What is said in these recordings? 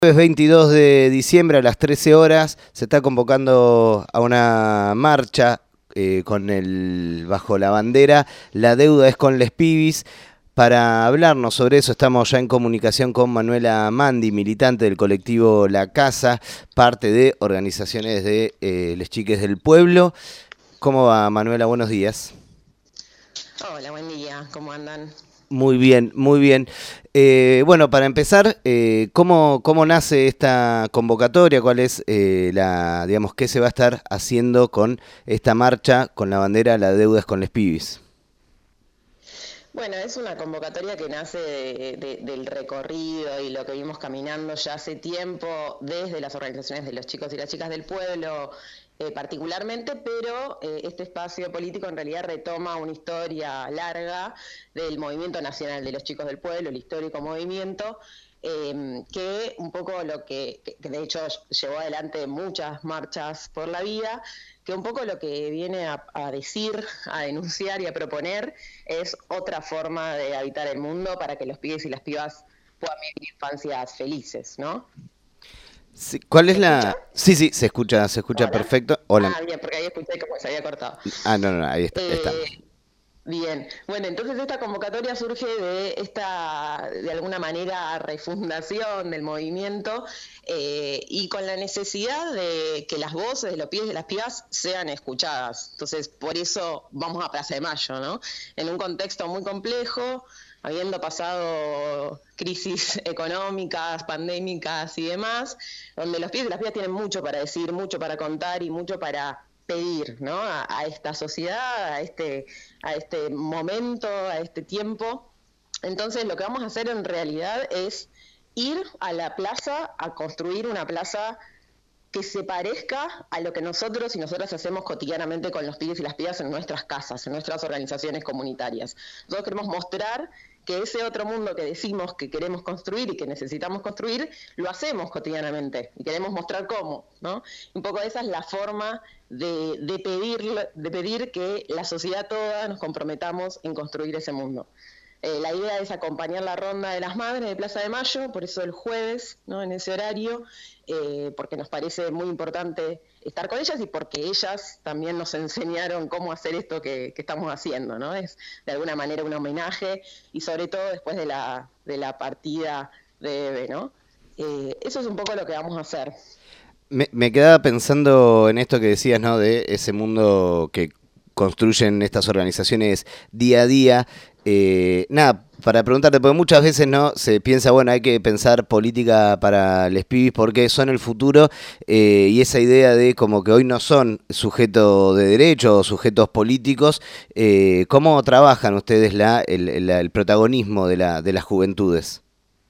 Es 22 de diciembre a las 13 horas se está convocando a una marcha bajo la bandera La deuda es con les pibis. Para hablarnos sobre eso estamos ya en comunicación con Manuela Mandi, militante del colectivo La Casa, parte de organizaciones de Les Chiques del Pueblo. ¿Cómo va, Manuela? Buenos días. Hola, buen día, ¿cómo andan? Muy bien, muy bien. Bueno, para empezar, ¿cómo nace esta convocatoria? ¿Cuál es digamos, qué se va a estar haciendo con esta marcha con la bandera La deuda es con les pibis? Bueno, es una convocatoria que nace del recorrido y lo que vimos caminando ya hace tiempo desde las organizaciones de los chicos y las chicas del pueblo, particularmente, pero este espacio político en realidad retoma una historia larga del Movimiento Nacional de los Chicos del Pueblo, el histórico movimiento, que un poco que de hecho llevó adelante muchas marchas por la vida, que un poco lo que viene a decir, a denunciar y a proponer es otra forma de habitar el mundo para que los pibes y las pibas puedan vivir infancias felices, ¿no? Sí, ¿cuál es ¿Se escucha? la...? Sí, sí, se escucha Hola. perfecto. Hola. Ah, bien, porque ahí escuché como se había cortado. Ah, no, no, ahí Eh, estamos. Bien, bueno, entonces esta convocatoria surge de esta, de alguna manera, refundación del movimiento y con la necesidad de que las voces de los pibes y de las pibas sean escuchadas. Entonces, por eso vamos a Plaza de Mayo, ¿no? En un contexto muy complejo, habiendo pasado crisis económicas, pandémicas y demás, donde los pibes y las pibas tienen mucho para decir, mucho para contar y mucho para pedir, ¿no? A esta sociedad, a este momento, a este tiempo. Entonces lo que vamos a hacer en realidad es ir a la plaza a construir una plaza que se parezca a lo que nosotros y nosotras hacemos cotidianamente con los pibes y las pibas en nuestras casas, en nuestras organizaciones comunitarias. Nosotros queremos mostrar que ese otro mundo que decimos que queremos construir y que necesitamos construir, lo hacemos cotidianamente y queremos mostrar cómo, ¿no? Un poco esa es la forma de pedir que la sociedad toda nos comprometamos en construir ese mundo. La idea es acompañar la ronda de las madres de Plaza de Mayo, por eso el jueves, ¿no? En ese horario, porque nos parece muy importante estar con ellas y porque ellas también nos enseñaron cómo hacer esto que estamos haciendo, ¿no? Es de alguna manera un homenaje y sobre todo después de la partida de Eve, ¿no? Eso es un poco lo que vamos a hacer. Me quedaba pensando en esto que decías, ¿no? De ese mundo que construyen estas organizaciones día a día. Nada, para preguntarte, porque muchas veces no se piensa, bueno, hay que pensar política para les pibis porque son el futuro, y esa idea de como que hoy no son sujetos de derecho o sujetos políticos. ¿Cómo trabajan ustedes el protagonismo de las juventudes?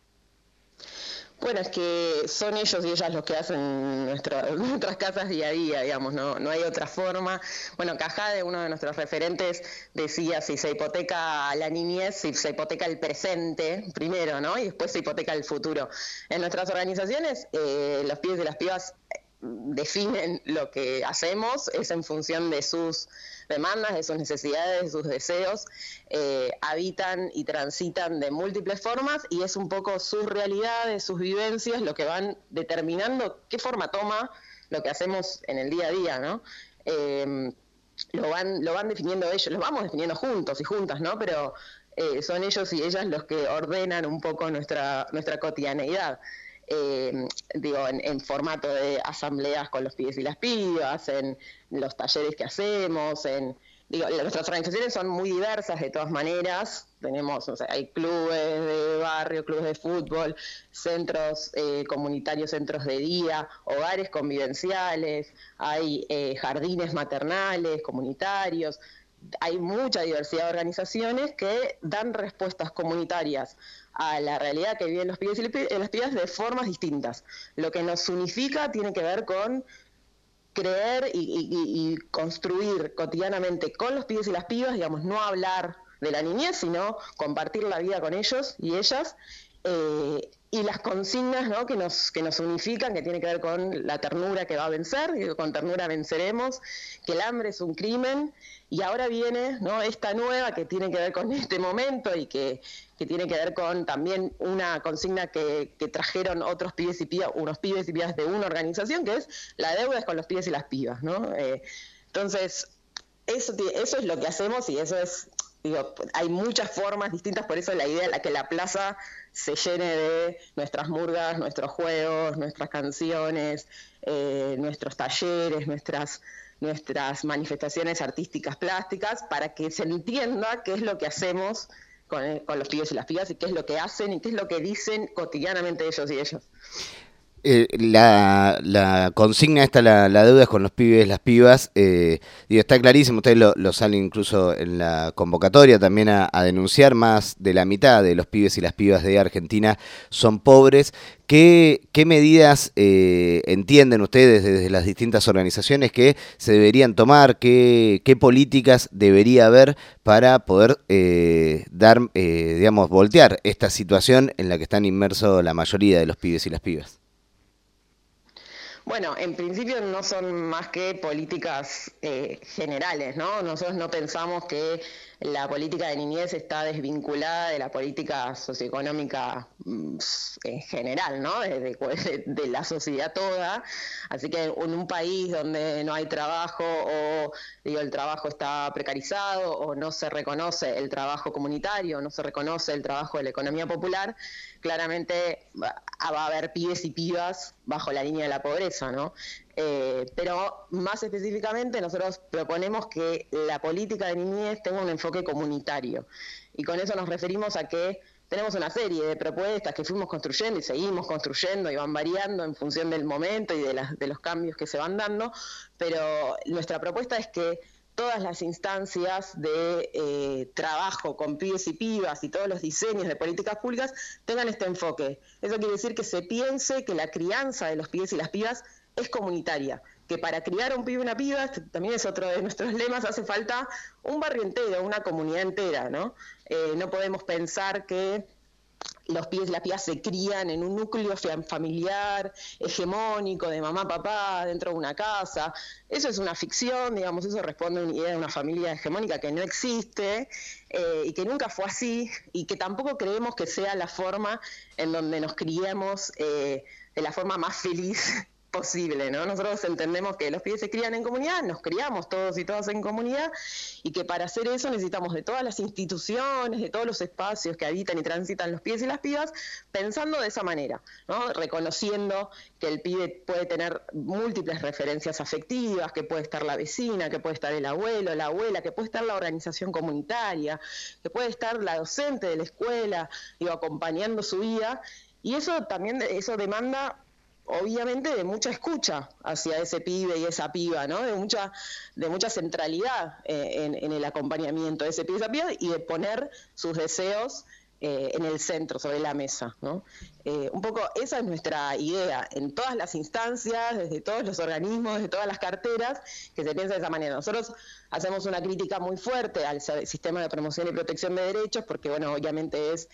Bueno, es que son ellos y ellas los que hacen nuestras casas día a día, digamos, no hay otra forma. Bueno, Cajade, uno de nuestros referentes, decía si se hipoteca la niñez, si se hipoteca el presente primero, ¿no? Y después se hipoteca el futuro. En nuestras organizaciones, los pibes y las pibas definen lo que hacemos, es en función de sus demandas, de sus necesidades, de sus deseos, habitan y transitan de múltiples formas y es un poco sus realidades, sus vivencias, lo que van determinando qué forma toma lo que hacemos en el día a día, ¿no? Lo van definiendo ellos, los vamos definiendo juntos y juntas, ¿no? Pero son ellos y ellas los que ordenan un poco nuestra cotidianeidad. Digo, en formato de asambleas con los pibes y las pibas, en los talleres que hacemos, digo, nuestras organizaciones son muy diversas de todas maneras, tenemos, no sé, hay clubes de barrio, clubes de fútbol, centros comunitarios, centros de día, hogares convivenciales, hay jardines maternales, comunitarios, hay mucha diversidad de organizaciones que dan respuestas comunitarias a la realidad que viven los pibes y las pibas de formas distintas. Lo que nos unifica tiene que ver con creer y construir cotidianamente con los pibes y las pibas, digamos, no hablar de la niñez, sino compartir la vida con ellos y ellas, y las consignas, ¿no?, que nos unifican, que tiene que ver con la ternura que va a vencer, y con ternura venceremos, que el hambre es un crimen, y ahora viene, ¿no?, esta nueva que tiene que ver con este momento y que tiene que ver con también una consigna que trajeron otros pibes y pibas, unos pibes y pibas de una organización, que es la deuda es con los pibes y las pibas, ¿no? Entonces, eso es lo que hacemos y eso es, digo, hay muchas formas distintas, por eso la idea es la que la plaza se llene de nuestras murgas, nuestros juegos, nuestras canciones, nuestros talleres, nuestras manifestaciones artísticas plásticas, para que se entienda qué es lo que hacemos con los pibes y las pibas y qué es lo que hacen y qué es lo que dicen cotidianamente ellos y ellas. La consigna esta, la deuda es con los pibes, las pibas, digo, está clarísimo, ustedes lo salen incluso en la convocatoria también a denunciar, más de la mitad de los pibes y las pibas de Argentina son pobres. ¿Qué medidas entienden ustedes desde las distintas organizaciones que se deberían tomar? ¿Qué políticas debería haber para poder digamos, voltear esta situación en la que están inmersos la mayoría de los pibes y las pibas? Bueno, en principio no son más que políticas generales, ¿no? Nosotros no pensamos que la política de niñez está desvinculada de la política socioeconómica en general, ¿no? De la sociedad toda. Así que en un país donde no hay trabajo o digo, el trabajo está precarizado o no se reconoce el trabajo comunitario, no se reconoce el trabajo de la economía popular, claramente va a haber pibes y pibas bajo la línea de la pobreza, ¿no? Pero más específicamente nosotros proponemos que la política de niñez tenga un enfoque comunitario y con eso nos referimos a que tenemos una serie de propuestas que fuimos construyendo y seguimos construyendo y van variando en función del momento y de los cambios que se van dando, pero nuestra propuesta es que todas las instancias de trabajo con pibes y pibas y todos los diseños de políticas públicas tengan este enfoque. Eso quiere decir que se piense que la crianza de los pibes y las pibas es comunitaria, que para criar a un pibe y una piba, este también es otro de nuestros lemas, hace falta un barrio entero, una comunidad entera, ¿no? No podemos pensar que los pibes y las pibas se crían en un núcleo familiar, hegemónico, de mamá, papá, dentro de una casa. Eso es una ficción, digamos, eso responde a una idea de una familia hegemónica que no existe y que nunca fue así y que tampoco creemos que sea la forma en donde nos criemos de la forma más feliz posible, ¿no? Nosotros entendemos que los pibes se crían en comunidad, nos criamos todos y todas en comunidad y que para hacer eso necesitamos de todas las instituciones, de todos los espacios que habitan y transitan los pibes y las pibas, pensando de esa manera, ¿no? Reconociendo que el pibe puede tener múltiples referencias afectivas, que puede estar la vecina, que puede estar el abuelo, la abuela, que puede estar la organización comunitaria, que puede estar la docente de la escuela, digo, acompañando su vida, y eso también, eso demanda obviamente de mucha escucha hacia ese pibe y esa piba, ¿no? De mucha centralidad en el acompañamiento de ese pibe y esa piba y de poner sus deseos en el centro, sobre la mesa, ¿no? Un poco esa es nuestra idea, en todas las instancias, desde todos los organismos, desde todas las carteras, que se piensa de esa manera. Nosotros hacemos una crítica muy fuerte al sistema de promoción y protección de derechos, porque, bueno, obviamente es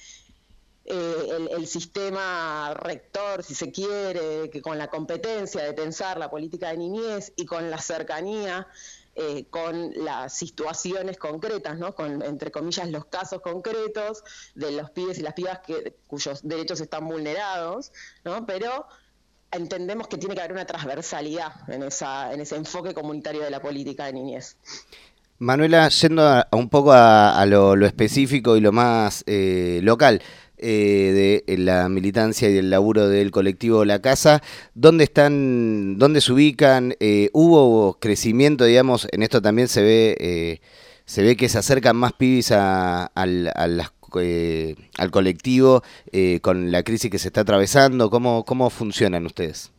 el sistema rector, si se quiere, que con la competencia de pensar la política de niñez y con la cercanía, con las situaciones concretas, ¿no? Con, entre comillas, los casos concretos de los pibes y las pibas cuyos derechos están vulnerados, ¿no? Pero entendemos que tiene que haber una transversalidad en ese enfoque comunitario de la política de niñez. Manuela, yendo a un poco a lo específico y lo más local de la militancia y el laburo del colectivo La Casa, ¿dónde se ubican? ¿Hubo crecimiento, digamos? En esto también se ve que se acercan más pibis al colectivo con la crisis que se está atravesando. ¿Cómo funcionan ustedes?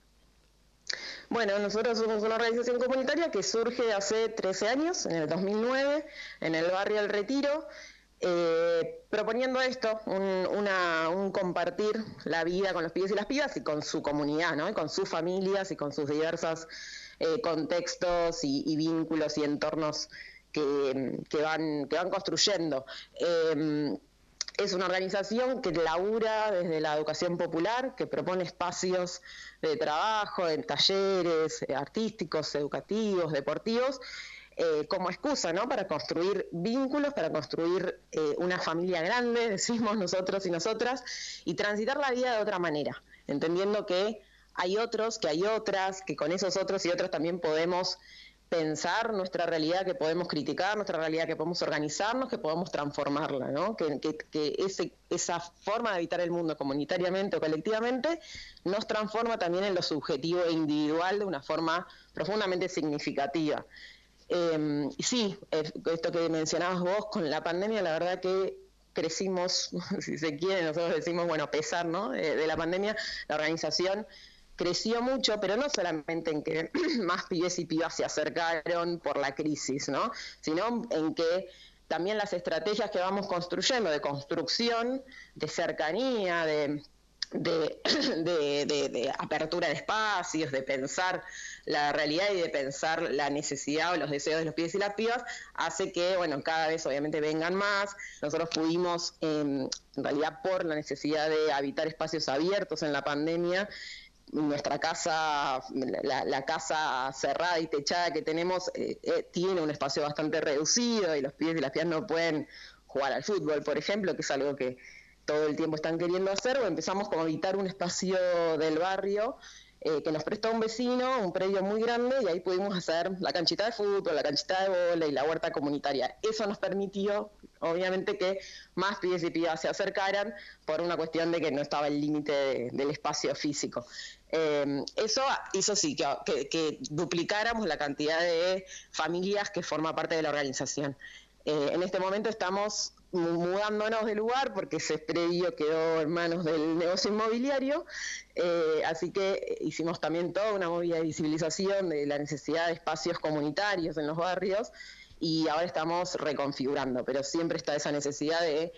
Bueno, nosotros somos una organización comunitaria que surge hace 13 años, en el 2009, en el barrio El Retiro, proponiendo esto, un compartir la vida con los pibes y las pibas y con su comunidad, ¿no? Y con sus familias y con sus diversos contextos y vínculos y entornos que van construyendo. Es una organización que labura desde la educación popular, que propone espacios de trabajo, en talleres artísticos, educativos, deportivos, como excusa, ¿no? Para construir vínculos, para construir una familia grande, decimos nosotros y nosotras, y transitar la vida de otra manera, entendiendo que hay otros, que hay otras, que con esos otros y otras también podemos pensar nuestra realidad, que podemos criticar nuestra realidad, que podemos organizarnos, que podemos transformarla, ¿no? Que esa forma de habitar el mundo comunitariamente o colectivamente nos transforma también en lo subjetivo e individual de una forma profundamente significativa. Sí, esto que mencionabas vos con la pandemia, la verdad que crecimos, si se quiere, nosotros decimos, bueno, a pesar, ¿no? de la pandemia, la organización creció mucho, pero no solamente en que más pibes y pibas se acercaron por la crisis, ¿no? Sino en que también las estrategias que vamos construyendo de construcción, de cercanía, de, de apertura de espacios, de pensar la realidad y de pensar la necesidad o los deseos de los pibes y las pibas, hace que, bueno, cada vez obviamente vengan más. Nosotros pudimos, en realidad por la necesidad de habitar espacios abiertos en la pandemia, nuestra casa, la casa cerrada y techada que tenemos, tiene un espacio bastante reducido y los pibes y las pibas no pueden jugar al fútbol, por ejemplo, que es algo que todo el tiempo están queriendo hacer, o empezamos como a habitar un espacio del barrio que nos prestó un vecino, un predio muy grande, y ahí pudimos hacer la canchita de fútbol, la canchita de vóley, la huerta comunitaria. Eso nos permitió, obviamente, que más pibes y pibas se acercaran por una cuestión de que no estaba el límite del espacio físico. Eso hizo sí que duplicáramos la cantidad de familias que forma parte de la organización. En este momento estamos mudándonos de lugar porque ese predio quedó en manos del negocio inmobiliario, así que hicimos también toda una movida de visibilización de la necesidad de espacios comunitarios en los barrios, y ahora estamos reconfigurando, pero siempre está esa necesidad de,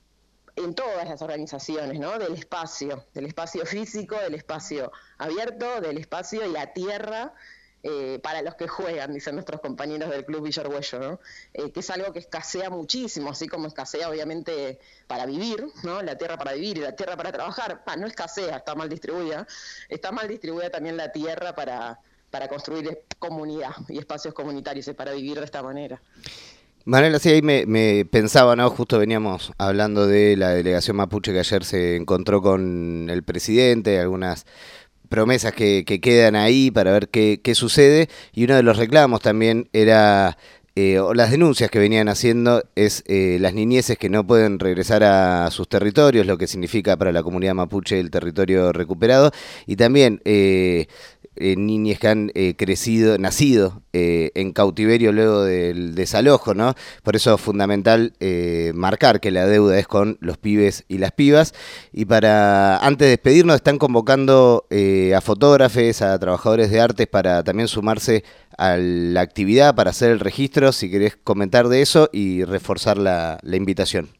en todas las organizaciones, ¿no? Del espacio físico, del espacio abierto, del espacio y la tierra para los que juegan, dicen nuestros compañeros del Club Villa Argüello, ¿no? Que es algo que escasea muchísimo, así como escasea obviamente para vivir, ¿no? La tierra para vivir y la tierra para trabajar, no escasea, está mal distribuida también la tierra para construir comunidad y espacios comunitarios y para vivir de esta manera. Manuela, sí, ahí me pensaba, ¿no? Justo veníamos hablando de la delegación mapuche que ayer se encontró con el presidente, algunas promesas que quedan ahí para ver qué sucede, y uno de los reclamos también era, o las denuncias que venían haciendo, es las niñeces que no pueden regresar a sus territorios, lo que significa para la comunidad mapuche el territorio recuperado, y también niñas que han nacido en cautiverio luego del desalojo, ¿no? Por eso es fundamental marcar que la deuda es con los pibes y las pibas. Y antes de despedirnos, están convocando a fotógrafos, a trabajadores de artes para también sumarse a la actividad, para hacer el registro, si querés comentar de eso y reforzar la invitación.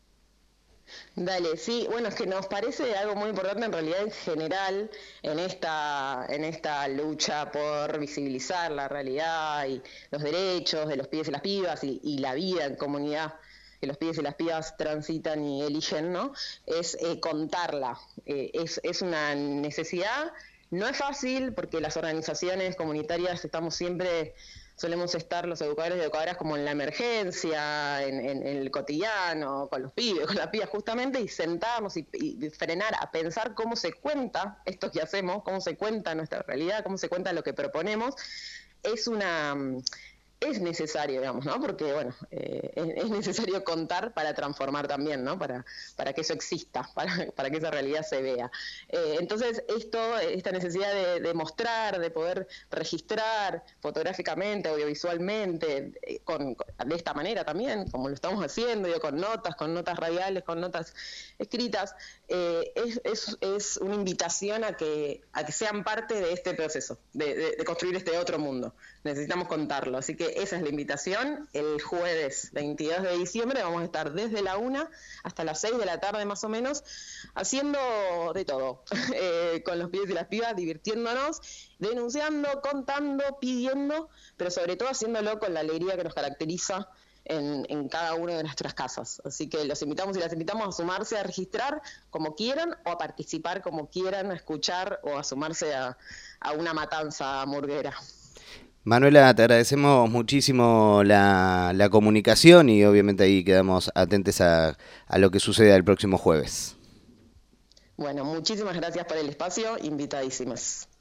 Dale, sí, bueno, es que nos parece algo muy importante en realidad en general en esta lucha por visibilizar la realidad y los derechos de los pibes y las pibas y la vida en comunidad que los pibes y las pibas transitan y eligen, ¿no? Es contarla, es una necesidad, no es fácil porque las organizaciones comunitarias solemos estar los educadores y educadoras como en la emergencia, en el cotidiano, con los pibes, con las pibas justamente, y sentarnos y frenar a pensar cómo se cuenta esto que hacemos, cómo se cuenta nuestra realidad, cómo se cuenta lo que proponemos. Es necesario, digamos, ¿no? Porque, bueno, es necesario contar para transformar también, ¿no? Para que eso exista, para que esa realidad se vea. Entonces, esta necesidad de mostrar, de poder registrar fotográficamente, audiovisualmente, de esta manera también, como lo estamos haciendo, con notas radiales, con notas escritas, es una invitación a que sean parte de este proceso, de construir este otro mundo. Necesitamos contarlo, así que esa es la invitación. El jueves 22 de diciembre vamos a estar desde la 1 hasta las 6 de la tarde más o menos, haciendo de todo, con los pibes y las pibas, divirtiéndonos, denunciando, contando, pidiendo, pero sobre todo haciéndolo con la alegría que nos caracteriza en cada una de nuestras casas. Así que los invitamos y las invitamos a sumarse, a registrar como quieran o a participar como quieran, a escuchar o a sumarse a una matanza murguera. Manuela, te agradecemos muchísimo la comunicación y obviamente ahí quedamos atentos a lo que suceda el próximo jueves. Bueno, muchísimas gracias por el espacio, invitadísimas.